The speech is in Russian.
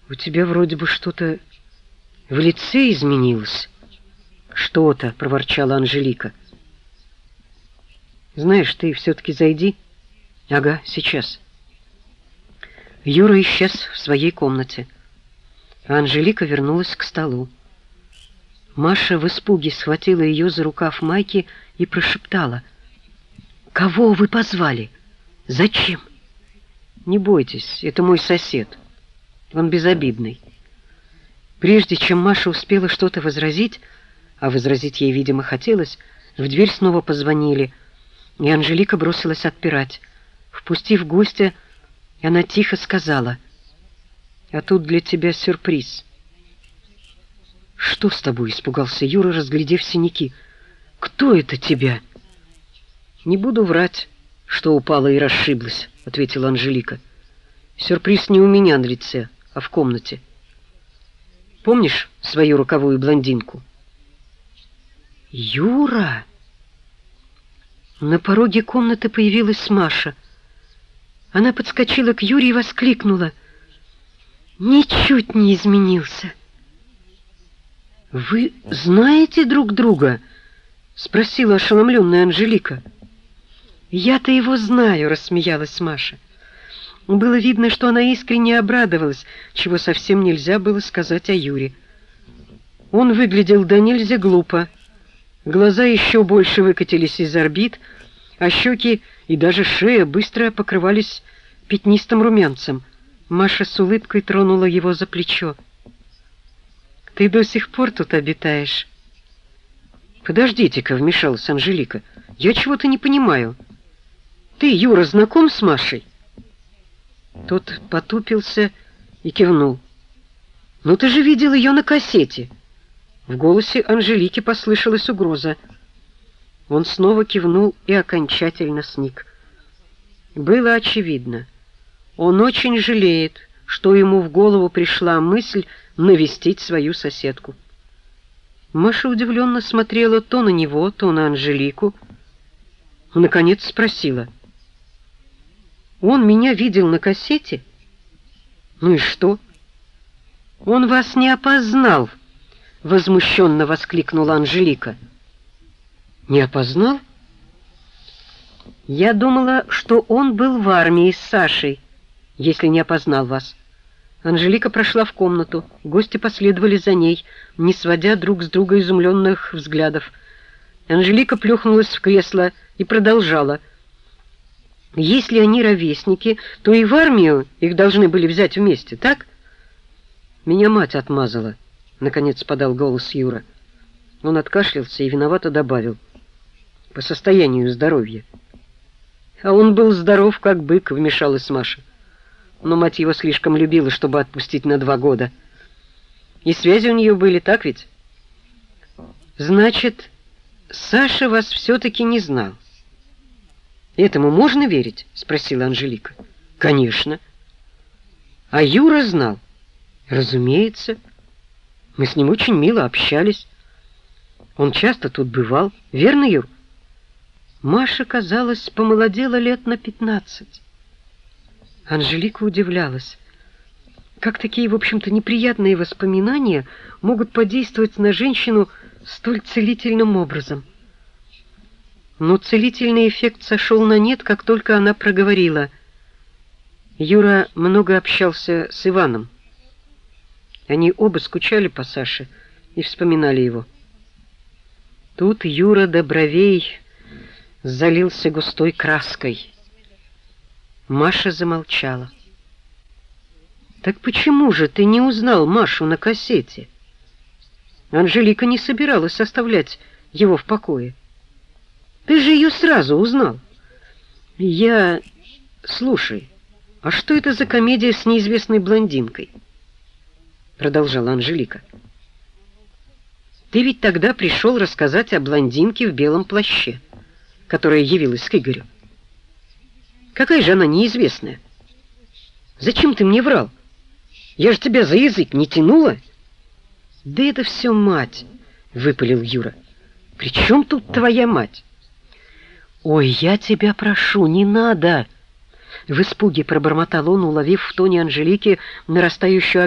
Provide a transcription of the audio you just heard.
У тебя вроде бы что-то в лице изменилось. Что-то, проворчала Анжелика. Знаешь, ты все-таки зайди. Ага, сейчас. Юра исчез в своей комнате, а Анжелика вернулась к столу. Маша в испуге схватила ее за рукав майки и прошептала: «Кого вы позвали? Зачем?» «Не бойтесь, это мой сосед. Он безобидный». Прежде чем Маша успела что-то возразить, а возразить ей, видимо, хотелось, в дверь снова позвонили, и Анжелика бросилась отпирать. Впустив гостя, она тихо сказала: «А тут для тебя сюрприз». «Что с тобой?» — испугался Юра, разглядев синяки. «Кто это тебя?» «Не буду врать, что упала и расшиблась», — ответила Анжелика. «Сюрприз не у меня на лице, а в комнате. Помнишь свою роковую блондинку?» «Юра!» На пороге комнаты появилась Маша. Она подскочила к Юре и воскликнула: «Ничуть не изменился!» «Вы знаете друг друга?» — спросила ошеломленная Анжелика. «Я-то его знаю», — рассмеялась Маша. Было видно, что она искренне обрадовалась, чего совсем нельзя было сказать о Юре. Он выглядел до нельзя глупо. Глаза еще больше выкатились из орбит, а щеки и даже шея быстро покрывались пятнистым румянцем. Маша с улыбкой тронула его за плечо. «Ты до сих пор тут обитаешь?» «Подождите-ка», — вмешалась Анжелика. «Я чего-то не понимаю. Ты, Юра, знаком с Машей?» Тот потупился и кивнул. «Ну ты же видел ее на кассете!» В голосе Анжелики послышалась угроза. Он снова кивнул и окончательно сник. Было очевидно. Он очень жалеет, что ему в голову пришла мысль навестить свою соседку. Маша удивленно смотрела то на него, то на Анжелику. Наконец спросила: «Он меня видел на кассете?» «Ну и что?» «Он вас не опознал!» — возмущенно воскликнула Анжелика. «Не опознал?» «Я думала, что он был в армии с Сашей, если не опознал вас». Анжелика прошла в комнату, гости последовали за ней, не сводя друг с друга изумленных взглядов. Анжелика плюхнулась в кресло и продолжала: «Если они ровесники, то и в армию их должны были взять вместе, так?» «Меня мать отмазала», — наконец подал голос Юра. Он откашлялся и виновато добавил: «По состоянию здоровья». «А он был здоров, как бык», — вмешалась Маша. «Но мать его слишком любила, чтобы отпустить на 2 года. И связи у нее были, так ведь?» «Значит, Саша вас все-таки не знал?» «Этому можно верить?» — спросила Анжелика. «Конечно». «А Юра знал?» «Разумеется. Мы с ним очень мило общались. Он часто тут бывал. Верно, Юр?» Маша, казалось, помолодела лет на 15. Анжелика удивлялась, как такие, в общем-то, неприятные воспоминания могут подействовать на женщину столь целительным образом. Но целительный эффект сошел на нет, как только она проговорила: «Юра много общался с Иваном. Они оба скучали по Саше и вспоминали его». Тут Юра до бровей залился густой краской. Маша замолчала. «Так почему же ты не узнал Машу на кассете?» Анжелика не собиралась оставлять его в покое. «Ты же ее сразу узнал». «Я... Слушай, а что это за комедия с неизвестной блондинкой?» Продолжала Анжелика. «Ты ведь тогда пришел рассказать о блондинке в белом плаще, которая явилась к Игорю. Какая же она неизвестная? Зачем ты мне врал? Я же тебя за язык не тянула». «Да это все мать», — выпалил Юра. «При чем тут твоя мать?» «Ой, я тебя прошу, не надо!» В испуге пробормотал он, уловив в тоне Анжелики нарастающую